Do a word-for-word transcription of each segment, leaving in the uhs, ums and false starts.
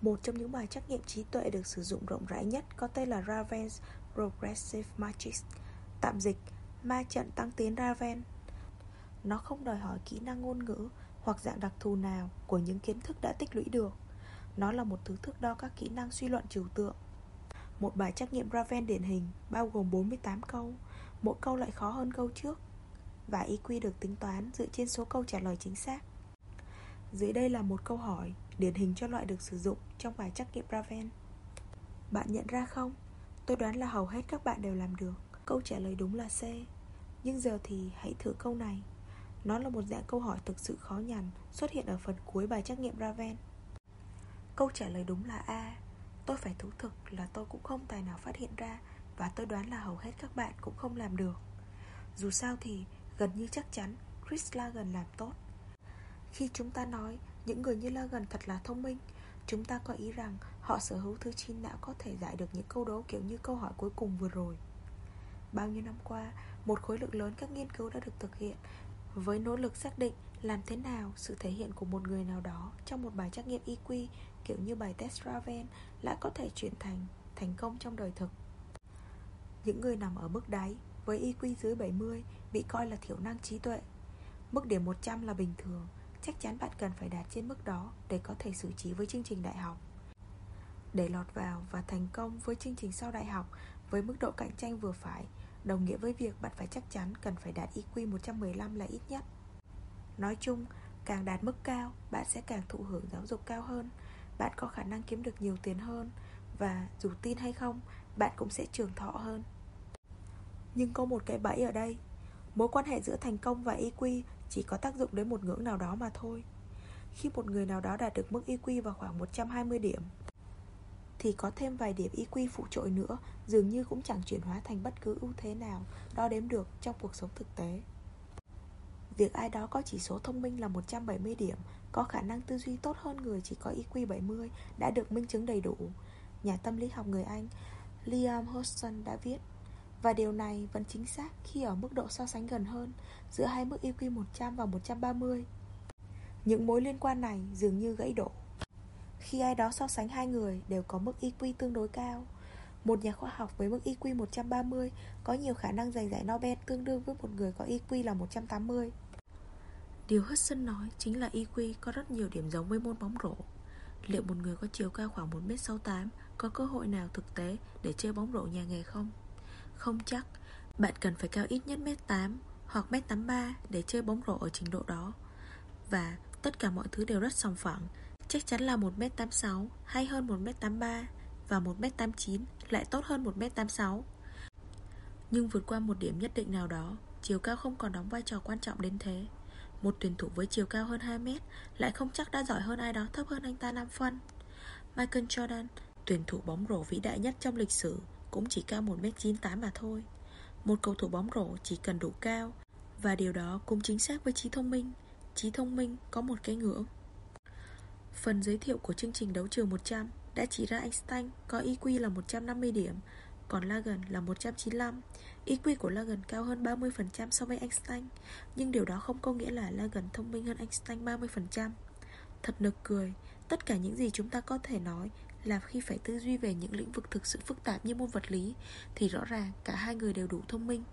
Một trong những bài trắc nghiệm trí tuệ được sử dụng rộng rãi nhất có tên là Raven's Progressive Matrix, tạm dịch ma trận tăng tiến Raven. Nó không đòi hỏi kỹ năng ngôn ngữ hoặc dạng đặc thù nào của những kiến thức đã tích lũy được. Nó là một thứ thước đo các kỹ năng suy luận trừu tượng. Một bài trắc nghiệm Raven điển hình bao gồm bốn mươi tám câu, mỗi câu lại khó hơn câu trước, và i kiu được tính toán dựa trên số câu trả lời chính xác. Dưới đây là một câu hỏi điển hình cho loại được sử dụng trong bài trắc nghiệm Raven. Bạn nhận ra không? Tôi đoán là hầu hết các bạn đều làm được. Câu trả lời đúng là C. Nhưng giờ thì hãy thử câu này. Nó là một dạng câu hỏi thực sự khó nhằn, xuất hiện ở phần cuối bài trắc nghiệm Raven. Câu trả lời đúng là A. Tôi phải thú thực là tôi cũng không tài nào phát hiện ra, và tôi đoán là hầu hết các bạn cũng không làm được. Dù sao thì gần như chắc chắn Chris Lagan làm tốt. Khi chúng ta nói những người như Lagan thật là thông minh, chúng ta có ý rằng họ sở hữu thứ trí não có thể giải được những câu đố kiểu như câu hỏi cuối cùng vừa rồi. Bao nhiêu năm qua, một khối lượng lớn các nghiên cứu đã được thực hiện với nỗ lực xác định làm thế nào sự thể hiện của một người nào đó trong một bài trắc nghiệm i kiu kiểu như bài test Raven lại có thể chuyển thành thành công trong đời thực. Những người nằm ở mức đáy với i kiu dưới bảy mươi bị coi là thiểu năng trí tuệ. Mức điểm một trăm là bình thường. Chắc chắn bạn cần phải đạt trên mức đó để có thể xử trí với chương trình đại học. Để lọt vào và thành công với chương trình sau đại học với mức độ cạnh tranh vừa phải, đồng nghĩa với việc bạn phải chắc chắn cần phải đạt i kiu một trăm mười lăm là ít nhất. Nói chung, càng đạt mức cao, bạn sẽ càng thụ hưởng giáo dục cao hơn, bạn có khả năng kiếm được nhiều tiền hơn, và dù tin hay không, bạn cũng sẽ trường thọ hơn. Nhưng có một cái bẫy ở đây. Mối quan hệ giữa thành công và i kiu chỉ có tác dụng đến một ngưỡng nào đó mà thôi. Khi một người nào đó đạt được mức i kiu vào khoảng một trăm hai mươi điểm, thì có thêm vài điểm i kiu phụ trội nữa dường như cũng chẳng chuyển hóa thành bất cứ ưu thế nào đo đếm được trong cuộc sống thực tế. Việc ai đó có chỉ số thông minh là một trăm bảy mươi điểm, có khả năng tư duy tốt hơn người chỉ có i kiu bảy mươi đã được minh chứng đầy đủ, nhà tâm lý học người Anh Liam Hodgson đã viết. Và điều này vẫn chính xác khi ở mức độ so sánh gần hơn giữa hai mức i kiu một trăm và một trăm ba mươi. Những mối liên quan này dường như gãy đổ khi ai đó so sánh hai người đều có mức i kiu tương đối cao. Một nhà khoa học với mức i kiu một trăm ba mươi có nhiều khả năng giành giải Nobel tương đương với một người có i kiu là một trăm tám mươi. Điều Hudson nói chính là i kiu có rất nhiều điểm giống với môn bóng rổ. Liệu một người có chiều cao khoảng một mét sáu mươi tám có cơ hội nào thực tế để chơi bóng rổ nhà nghề không? Không chắc. Bạn cần phải cao ít nhất mét tám hoặc mét tám mươi ba để chơi bóng rổ ở trình độ đó. Và tất cả mọi thứ đều rất sòng phẳng. Chắc chắn là một mét tám mươi sáu hay hơn một mét tám mươi ba, và một mét tám mươi chín lại tốt hơn một mét tám mươi sáu. Nhưng vượt qua một điểm nhất định nào đó, chiều cao không còn đóng vai trò quan trọng đến thế. Một tuyển thủ với chiều cao hơn hai mét lại không chắc đã giỏi hơn ai đó thấp hơn anh ta năm phân. Michael Jordan, tuyển thủ bóng rổ vĩ đại nhất trong lịch sử, cũng chỉ cao một mét chín mươi tám mà thôi. Một cầu thủ bóng rổ chỉ cần đủ cao, và điều đó cũng chính xác với trí thông minh. Trí thông minh có một cái ngưỡng. Phần giới thiệu của chương trình đấu trường một trăm đã chỉ ra Einstein có i kiu là một trăm năm mươi điểm, còn Lagan là một trăm chín mươi lăm. i kiu của Lagan cao hơn ba mươi phần trăm so với Einstein, nhưng điều đó không có nghĩa là Lagan thông minh hơn Einstein ba mươi phần trăm. Thật nực cười, tất cả những gì chúng ta có thể nói là khi phải tư duy về những lĩnh vực thực sự phức tạp như môn vật lý, thì rõ ràng cả hai người đều đủ thông minh.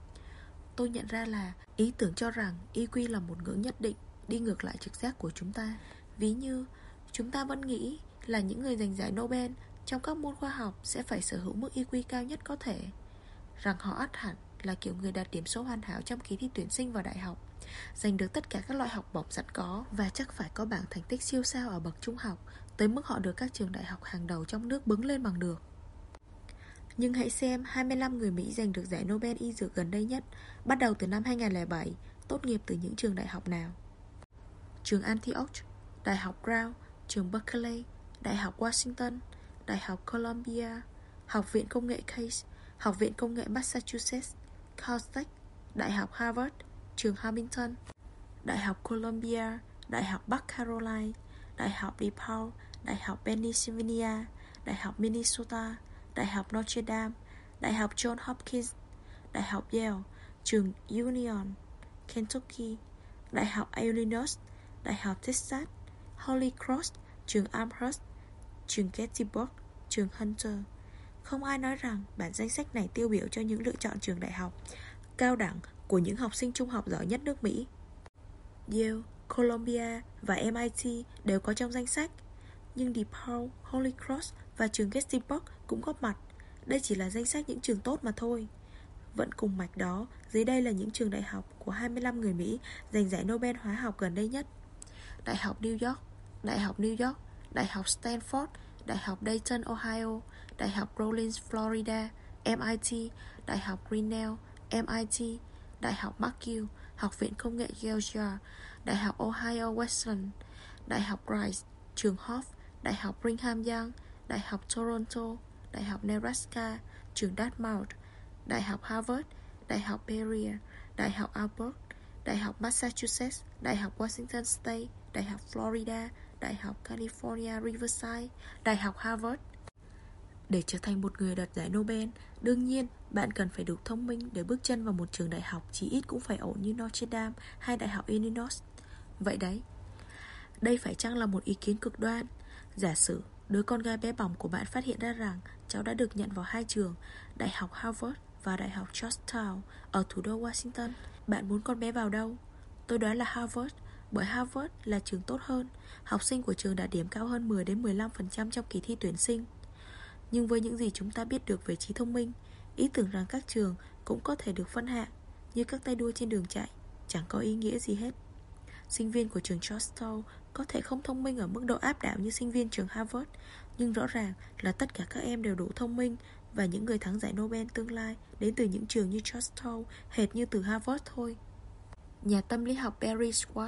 Tôi nhận ra là ý tưởng cho rằng i kiu là một ngưỡng nhất định đi ngược lại trực giác của chúng ta. Ví như chúng ta vẫn nghĩ là những người giành giải Nobel trong các môn khoa học sẽ phải sở hữu mức i kiu cao nhất có thể, rằng họ ắt hẳn là kiểu người đạt điểm số hoàn hảo trong kỳ thi tuyển sinh vào đại học, giành được tất cả các loại học bổng sẵn có, và chắc phải có bảng thành tích siêu sao ở bậc trung học, tới mức họ được các trường đại học hàng đầu trong nước bứng lên bằng được. Nhưng hãy xem hai mươi lăm người Mỹ giành được giải Nobel y dược gần đây nhất, bắt đầu từ năm hai không không bảy, tốt nghiệp từ những trường đại học nào? Trường Antioch, Đại học Brown, trường Berkeley, Đại học Washington, Đại học Columbia, Học viện Công nghệ Case, Học viện Công nghệ Massachusetts, Caltech, Đại học Harvard, trường Hamilton, Đại học Columbia, Đại học Bắc Carolina, Đại học DePaul, Đại học Pennsylvania, Đại học Minnesota, Đại học Notre Dame, Đại học Johns Hopkins, Đại học Yale, trường Union, Kentucky, Đại học Illinois, Đại học Texas, Holy Cross, trường Amherst, trường Gettysburg, trường Hunter. Không ai nói rằng bản danh sách này tiêu biểu cho những lựa chọn trường đại học cao đẳng của những học sinh trung học giỏi nhất nước Mỹ. Yale, Columbia và em i tê đều có trong danh sách, nhưng DePaul, Holy Cross và trường Gettysburg cũng góp mặt. Đây chỉ là danh sách những trường tốt mà thôi. Vẫn cùng mạch đó, dưới đây là những trường đại học của hai mươi lăm người Mỹ giành giải Nobel hóa học gần đây nhất. Đại học New York, Đại học New York, Đại học Stanford, Đại học Dayton, Ohio, Đại học Rollins, Florida, em i tê, Đại học Grinnell, em i tê, Đại học McGill, Học viện Công nghệ Georgia, Đại học Ohio Wesleyan, Đại học Rice, trường Hoff, Đại học Brigham Young, Đại học Toronto, Đại học Nebraska, trường Dartmouth, Đại học Harvard, Đại học Berea, Đại học Albert, Đại học Massachusetts, Đại học Washington State, Đại học Florida, Đại học California Riverside, Đại học Harvard. Để trở thành một người đoạt giải Nobel, đương nhiên bạn cần phải đủ thông minh để bước chân vào một trường đại học chỉ ít cũng phải ổn như Notre Dame hay Đại học Illinois. Vậy đấy, đây phải chăng là một ý kiến cực đoan? Giả sử đứa con gái bé bỏng của bạn phát hiện ra rằng cháu đã được nhận vào hai trường, Đại học Harvard và Đại học Georgetown ở thủ đô Washington. Bạn muốn con bé vào đâu? Tôi đoán là Harvard, bởi Harvard là trường tốt hơn. Học sinh của trường đạt điểm cao hơn mười đến mười lăm phần trăm trong kỳ thi tuyển sinh. Nhưng với những gì chúng ta biết được về trí thông minh, ý tưởng rằng các trường cũng có thể được phân hạng như các tay đua trên đường chạy chẳng có ý nghĩa gì hết. Sinh viên của trường Georgetown có thể không thông minh ở mức độ áp đảo như sinh viên trường Harvard, nhưng rõ ràng là tất cả các em đều đủ thông minh, và những người thắng giải Nobel tương lai đến từ những trường như Georgetown hệt như từ Harvard thôi. Nhà tâm lý học Barry Schwartz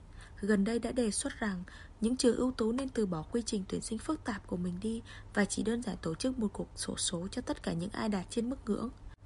gần đây đã đề xuất rằng những trường ưu tú nên từ bỏ quy trình tuyển sinh phức tạp của mình đi và chỉ đơn giản tổ chức một cuộc xổ số cho tất cả những ai đạt trên mức ngưỡng.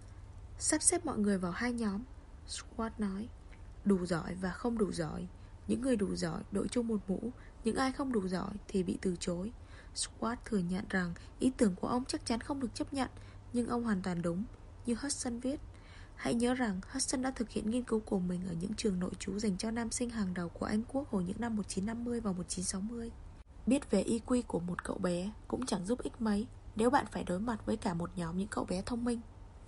Sắp xếp mọi người vào hai nhóm, Schwartz nói, đủ giỏi và không đủ giỏi. Những người đủ giỏi đội chung một mũ, những ai không đủ giỏi thì bị từ chối. Schwartz thừa nhận rằng ý tưởng của ông chắc chắn không được chấp nhận, nhưng ông hoàn toàn đúng. Như Hudson viết, hãy nhớ rằng Hudson đã thực hiện nghiên cứu của mình ở những trường nội trú dành cho nam sinh hàng đầu của Anh Quốc hồi những năm một nghìn chín trăm năm mươi và một nghìn chín trăm sáu mươi. Biết về i kiu của một cậu bé cũng chẳng giúp ích mấy nếu bạn phải đối mặt với cả một nhóm những cậu bé thông minh.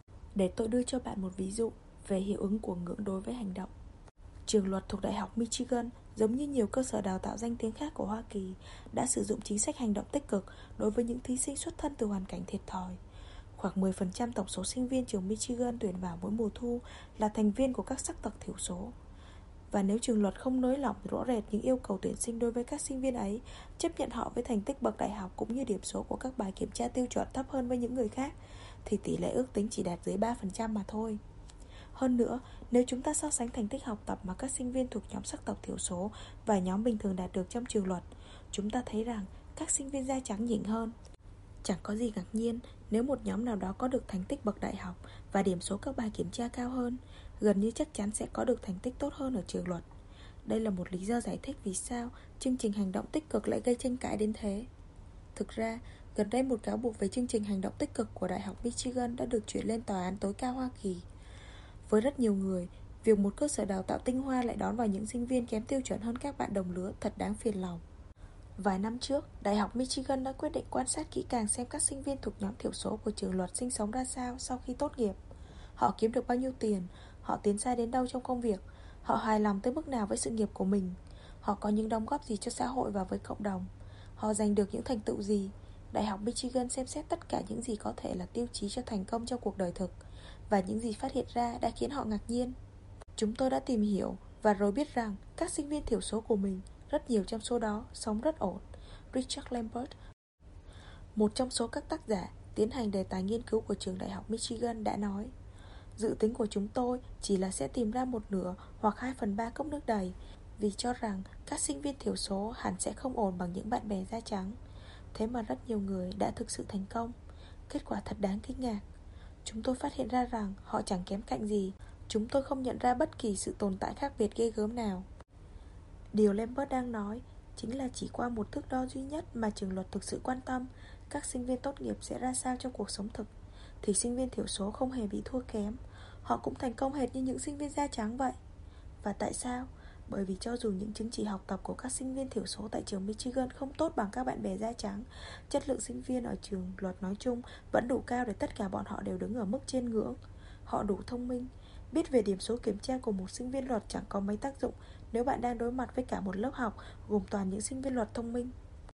Để tôi đưa cho bạn một ví dụ về hiệu ứng của ngưỡng đối với hành động. Trường luật thuộc Đại học Michigan, giống như nhiều cơ sở đào tạo danh tiếng khác của Hoa Kỳ, đã sử dụng chính sách hành động tích cực đối với những thí sinh xuất thân từ hoàn cảnh thiệt thòi. Khoảng mười phần trăm tổng số sinh viên trường Michigan tuyển vào mỗi mùa thu là thành viên của các sắc tộc thiểu số. Và nếu trường luật không nới lỏng rõ rệt những yêu cầu tuyển sinh đối với các sinh viên ấy, chấp nhận họ với thành tích bậc đại học cũng như điểm số của các bài kiểm tra tiêu chuẩn thấp hơn với những người khác, thì tỷ lệ ước tính chỉ đạt dưới ba phần trăm mà thôi. Hơn nữa, nếu chúng ta so sánh thành tích học tập mà các sinh viên thuộc nhóm sắc tộc thiểu số và nhóm bình thường đạt được trong trường luật, chúng ta thấy rằng các sinh viên da trắng nhỉnh hơn. Chẳng có gì ngạc nhiên nếu một nhóm nào đó có được thành tích bậc đại học và điểm số các bài kiểm tra cao hơn, gần như chắc chắn sẽ có được thành tích tốt hơn ở trường luật. Đây là một lý do giải thích vì sao chương trình hành động tích cực lại gây tranh cãi đến thế. Thực ra, gần đây một cáo buộc về chương trình hành động tích cực của Đại học Michigan đã được chuyển lên Tòa án tối cao Hoa Kỳ. Với rất nhiều người, việc một cơ sở đào tạo tinh hoa lại đón vào những sinh viên kém tiêu chuẩn hơn các bạn đồng lứa thật đáng phiền lòng. Vài năm trước, Đại học Michigan đã quyết định quan sát kỹ càng xem các sinh viên thuộc nhóm thiểu số của trường luật sinh sống ra sao sau khi tốt nghiệp. Họ kiếm được bao nhiêu tiền, họ tiến xa đến đâu trong công việc, họ hài lòng tới mức nào với sự nghiệp của mình, họ có những đóng góp gì cho xã hội và với cộng đồng, họ giành được những thành tựu gì. Đại học Michigan xem xét tất cả những gì có thể là tiêu chí cho thành công trong cuộc đời thực, và những gì phát hiện ra đã khiến họ ngạc nhiên. Chúng tôi đã tìm hiểu và rồi biết rằng các sinh viên thiểu số của mình, rất nhiều trong số đó sống rất ổn. Richard Lambert, một trong số các tác giả tiến hành đề tài nghiên cứu của trường Đại học Michigan, đã nói, dự tính của chúng tôi chỉ là sẽ tìm ra một nửa hoặc hai phần ba cốc nước đầy, vì cho rằng các sinh viên thiểu số hẳn sẽ không ổn bằng những bạn bè da trắng. Thế mà rất nhiều người đã thực sự thành công. Kết quả thật đáng kinh ngạc. Chúng tôi phát hiện ra rằng họ chẳng kém cạnh gì. Chúng tôi không nhận ra bất kỳ sự tồn tại khác biệt ghê gớm nào. Điều Lambert đang nói chính là chỉ qua một thước đo duy nhất mà trường luật thực sự quan tâm, các sinh viên tốt nghiệp sẽ ra sao trong cuộc sống thực, thì sinh viên thiểu số không hề bị thua kém. Họ cũng thành công hệt như những sinh viên da trắng vậy. Và tại sao? Bởi vì cho dù những chứng chỉ học tập của các sinh viên thiểu số tại trường Michigan không tốt bằng các bạn bè da trắng, chất lượng sinh viên ở trường luật nói chung vẫn đủ cao để tất cả bọn họ đều đứng ở mức trên ngưỡng. Họ đủ thông minh. Biết về điểm số kiểm tra của một sinh viên luật chẳng có mấy tác dụng nếu bạn đang đối mặt với cả một lớp học gồm toàn những sinh viên luật thông minh.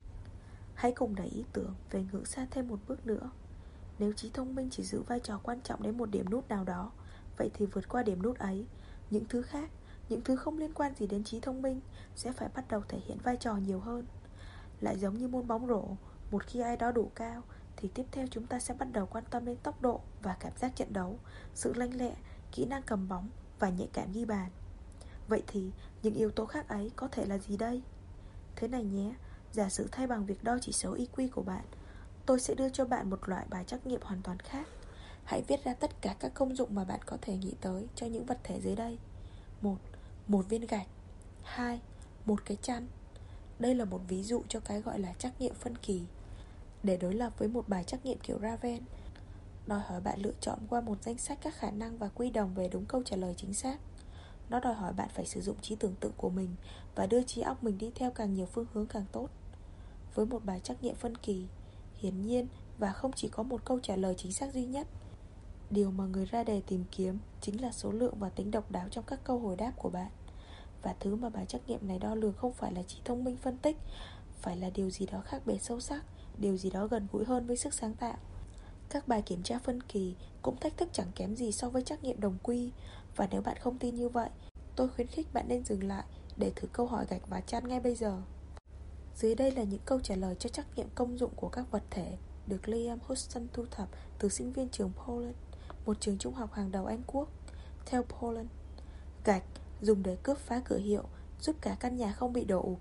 Hãy cùng đẩy ý tưởng về ngưỡng xa thêm một bước nữa. Nếu trí thông minh chỉ giữ vai trò quan trọng đến một điểm nút nào đó, vậy thì vượt qua điểm nút ấy, những thứ khác, những thứ không liên quan gì đến trí thông minh sẽ phải bắt đầu thể hiện vai trò nhiều hơn. Lại giống như môn bóng rổ, một khi ai đó đủ cao thì tiếp theo chúng ta sẽ bắt đầu quan tâm đến tốc độ và cảm giác trận đấu, sự lanh lẹ, kỹ năng cầm bóng và nhạy cảm ghi bàn. Vậy thì những yếu tố khác ấy có thể là gì đây? Thế này nhé, giả sử thay bằng việc đo chỉ số i kiu của bạn, tôi sẽ đưa cho bạn một loại bài trắc nghiệm hoàn toàn khác. Hãy viết ra tất cả các công dụng mà bạn có thể nghĩ tới cho những vật thể dưới đây. Một, một viên gạch. Hai, một cái chăn. Đây là một ví dụ cho cái gọi là trắc nghiệm phân kỳ. Để đối lập với một bài trắc nghiệm kiểu Raven, đòi hỏi bạn lựa chọn qua một danh sách các khả năng và quy đồng về đúng câu trả lời chính xác. Nó đòi hỏi bạn phải sử dụng trí tưởng tượng của mình và đưa trí óc mình đi theo càng nhiều phương hướng càng tốt. Với một bài trắc nghiệm phân kỳ, hiển nhiên và không chỉ có một câu trả lời chính xác duy nhất. Điều mà người ra đề tìm kiếm chính là số lượng và tính độc đáo trong các câu hồi đáp của bạn. Và thứ mà bài trắc nghiệm này đo lường không phải là trí thông minh phân tích, phải là điều gì đó khác biệt sâu sắc, điều gì đó gần gũi hơn với sức sáng tạo. Các bài kiểm tra phân kỳ cũng thách thức chẳng kém gì so với trắc nghiệm đồng quy. Và nếu bạn không tin như vậy, tôi khuyến khích bạn nên dừng lại để thử câu hỏi gạch và chăn ngay bây giờ. Dưới đây là những câu trả lời cho trắc nghiệm công dụng của các vật thể được Liam Hudson thu thập từ sinh viên trường Poland, một trường trung học hàng đầu Anh Quốc. Theo Poland, gạch dùng để cướp phá cửa hiệu, giúp cả căn nhà không bị đổ ụp.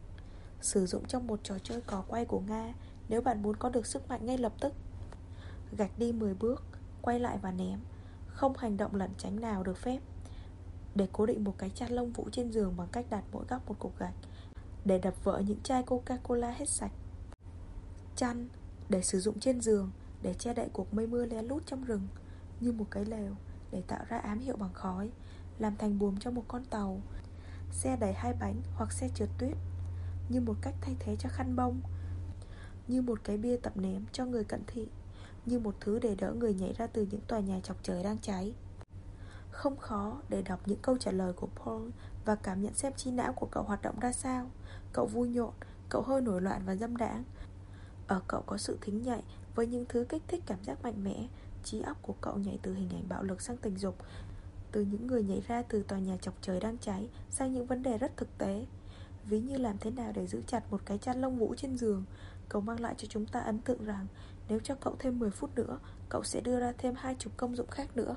Sử dụng trong một trò chơi cò quay của Nga nếu bạn muốn có được sức mạnh ngay lập tức. Gạch đi mười bước, quay lại và ném. Không hành động lẩn tránh nào được phép. Để cố định một cái chăn lông vũ trên giường bằng cách đặt mỗi góc một cục gạch. Để đập vỡ những chai Coca-Cola hết sạch. Chăn để sử dụng trên giường, để che đậy cuộc mây mưa lén lút trong rừng. Như một cái lều để tạo ra ám hiệu bằng khói, làm thành buồm cho một con tàu. Xe đẩy hai bánh hoặc xe trượt tuyết. Như một cách thay thế cho khăn bông. Như một cái bia tập ném cho người cận thị. Như một thứ để đỡ người nhảy ra từ những tòa nhà chọc trời đang cháy. Không khó để đọc những câu trả lời của Paul và cảm nhận xem trí não của cậu hoạt động ra sao. Cậu vui nhộn, cậu hơi nổi loạn và dâm đãng. Ở cậu có sự thính nhạy với những thứ kích thích cảm giác mạnh mẽ. Trí óc của cậu nhảy từ hình ảnh bạo lực sang tình dục, từ những người nhảy ra từ tòa nhà chọc trời đang cháy sang những vấn đề rất thực tế. Ví như làm thế nào để giữ chặt một cái chăn lông vũ trên giường. Cậu mang lại cho chúng ta ấn tượng rằng nếu cho cậu thêm mười phút nữa, cậu sẽ đưa ra thêm hai chục công dụng khác nữa.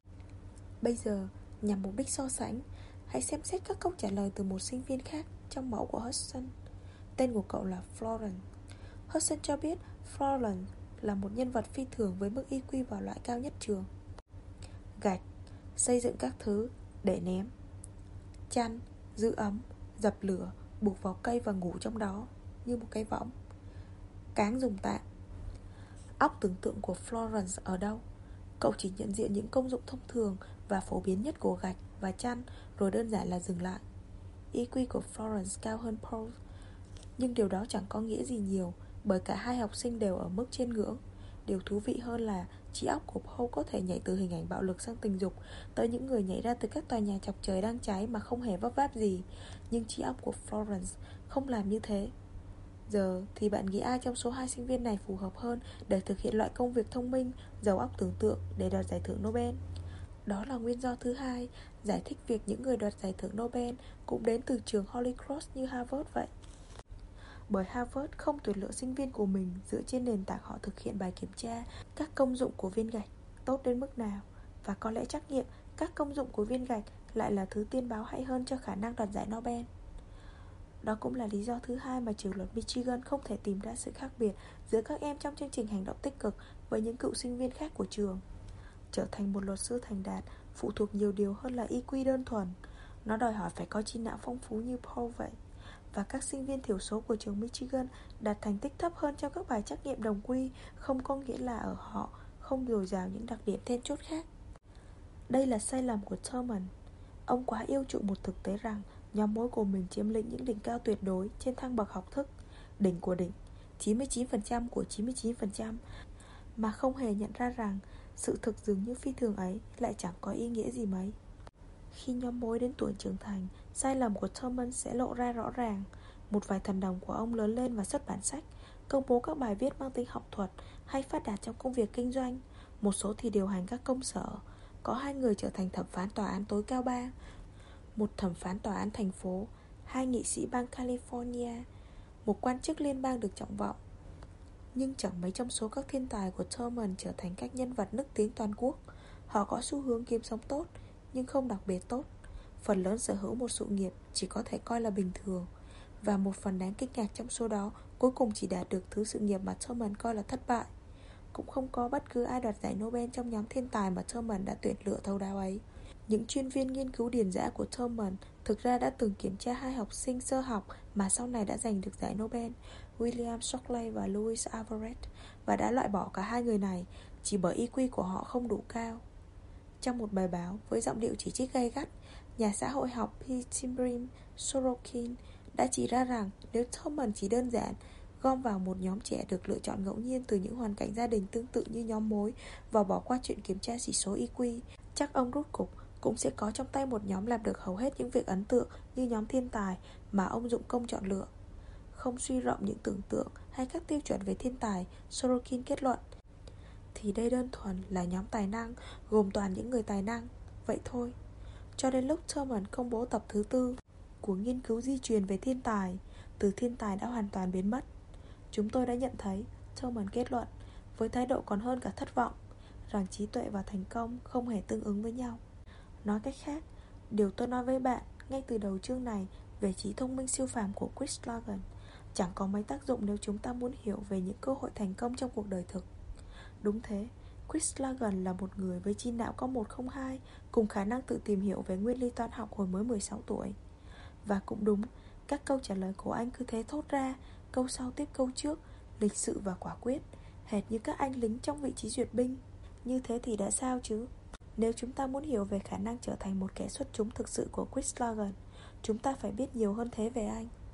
Bây giờ, nhằm mục đích so sánh, hãy xem xét các câu trả lời từ một sinh viên khác trong mẫu của Hudson. Tên của cậu là Florence. Hudson cho biết Florence là một nhân vật phi thường với mức i kiu vào loại cao nhất trường. Gạch, xây dựng các thứ để ném. Chăn, giữ ấm, dập lửa, buộc vào cây và ngủ trong đó như một cái võng. Cáng dùng tạm. Óc tưởng tượng của Florence ở đâu? Cậu chỉ nhận diện những công dụng thông thường và phổ biến nhất của gạch và chăn, rồi đơn giản là dừng lại. i kiu của Florence cao hơn Paul, nhưng điều đó chẳng có nghĩa gì nhiều, bởi cả hai học sinh đều ở mức trên ngưỡng. Điều thú vị hơn là trí óc của Paul có thể nhảy từ hình ảnh bạo lực sang tình dục, tới những người nhảy ra từ các tòa nhà chọc trời đang cháy mà không hề vấp váp gì. Nhưng trí óc của Florence không làm như thế. Giờ thì bạn nghĩ ai trong số hai sinh viên này phù hợp hơn để thực hiện loại công việc thông minh, giàu óc tưởng tượng để đoạt giải thưởng Nobel? Đó là nguyên do thứ hai, giải thích việc những người đoạt giải thưởng Nobel cũng đến từ trường Holy Cross như Harvard vậy. Bởi Harvard không tuyển lựa sinh viên của mình dựa trên nền tảng họ thực hiện bài kiểm tra các công dụng của viên gạch tốt đến mức nào. Và có lẽ trắc nghiệm các công dụng của viên gạch lại là thứ tiên báo hay hơn cho khả năng đoạt giải Nobel. Đó cũng là lý do thứ hai mà trường luật Michigan không thể tìm ra sự khác biệt giữa các em trong chương trình hành động tích cực với những cựu sinh viên khác của trường. Trở thành một luật sư thành đạt phụ thuộc nhiều điều hơn là i kiu đơn thuần. Nó đòi hỏi phải có trí não phong phú như Paul vậy. Và các sinh viên thiểu số của trường Michigan đạt thành tích thấp hơn trong các bài trắc nghiệm đồng quy không có nghĩa là ở họ không dồi dào những đặc điểm then chốt khác. Đây là sai lầm của Thurman. Ông quá yêu chuộng một thực tế rằng Nhóm mối của mình chiếm lĩnh những đỉnh cao tuyệt đối trên thang bậc học thức, đỉnh của đỉnh, chín mươi chín phần trăm của chín mươi chín phần trăm, mà không hề nhận ra rằng sự thực dường như phi thường ấy lại chẳng có ý nghĩa gì mấy. Khi nhóm mối đến tuổi trưởng thành, sai lầm của Thurman sẽ lộ ra rõ ràng. Một vài thần đồng của ông lớn lên và xuất bản sách, công bố các bài viết mang tính học thuật hay phát đạt trong công việc kinh doanh. Một số thì điều hành các công sở. Có hai người trở thành thẩm phán tòa án tối cao bang, một thẩm phán tòa án thành phố, hai nghị sĩ bang California, một quan chức liên bang được trọng vọng. Nhưng chẳng mấy trong số các thiên tài của Thurman trở thành các nhân vật nức tiếng toàn quốc. Họ có xu hướng kiếm sống tốt, nhưng không đặc biệt tốt. Phần lớn sở hữu một sự nghiệp chỉ có thể coi là bình thường, và một phần đáng kinh ngạc trong số đó cuối cùng chỉ đạt được thứ sự nghiệp mà Thurman coi là thất bại. Cũng không có bất cứ ai đoạt giải Nobel trong nhóm thiên tài mà Thurman đã tuyển lựa thấu đáo ấy. Những chuyên viên nghiên cứu điền dã của Thurman thực ra đã từng kiểm tra hai học sinh sơ học mà sau này đã giành được giải Nobel, William Shockley và Louis Alvarez, và đã loại bỏ cả hai người này chỉ bởi i kiu của họ không đủ cao. Trong một bài báo với giọng điệu chỉ trích gay gắt, nhà xã hội học Pitirim Sorokin đã chỉ ra rằng nếu Thurman chỉ đơn giản gom vào một nhóm trẻ được lựa chọn ngẫu nhiên từ những hoàn cảnh gia đình tương tự như nhóm mối và bỏ qua chuyện kiểm tra chỉ số i kiu, chắc ông rốt cục cũng sẽ có trong tay một nhóm làm được hầu hết những việc ấn tượng như nhóm thiên tài mà ông dụng công chọn lựa. Không suy rộng những tưởng tượng hay các tiêu chuẩn về thiên tài, Sorokin kết luận, thì đây đơn thuần là nhóm tài năng gồm toàn những người tài năng, vậy thôi. Cho đến lúc Thurman công bố tập thứ tư của nghiên cứu di truyền về thiên tài, từ thiên tài đã hoàn toàn biến mất. Chúng tôi đã nhận thấy, Thurman kết luận, với thái độ còn hơn cả thất vọng, rằng trí tuệ và thành công không hề tương ứng với nhau. Nói cách khác, điều tôi nói với bạn ngay từ đầu chương này về trí thông minh siêu phàm của Chris Logan chẳng có mấy tác dụng nếu chúng ta muốn hiểu về những cơ hội thành công trong cuộc đời thực. Đúng thế, Chris Logan là một người với trí não có một không hai, cùng khả năng tự tìm hiểu về nguyên lý toán học hồi mới mười sáu tuổi. Và cũng đúng, các câu trả lời của anh cứ thế thốt ra, câu sau tiếp câu trước, lịch sự và quả quyết, hệt như các anh lính trong vị trí duyệt binh. Như thế thì đã sao chứ? Nếu chúng ta muốn hiểu về khả năng trở thành một kẻ xuất chúng thực sự của Chris Logan, chúng ta phải biết nhiều hơn thế về anh.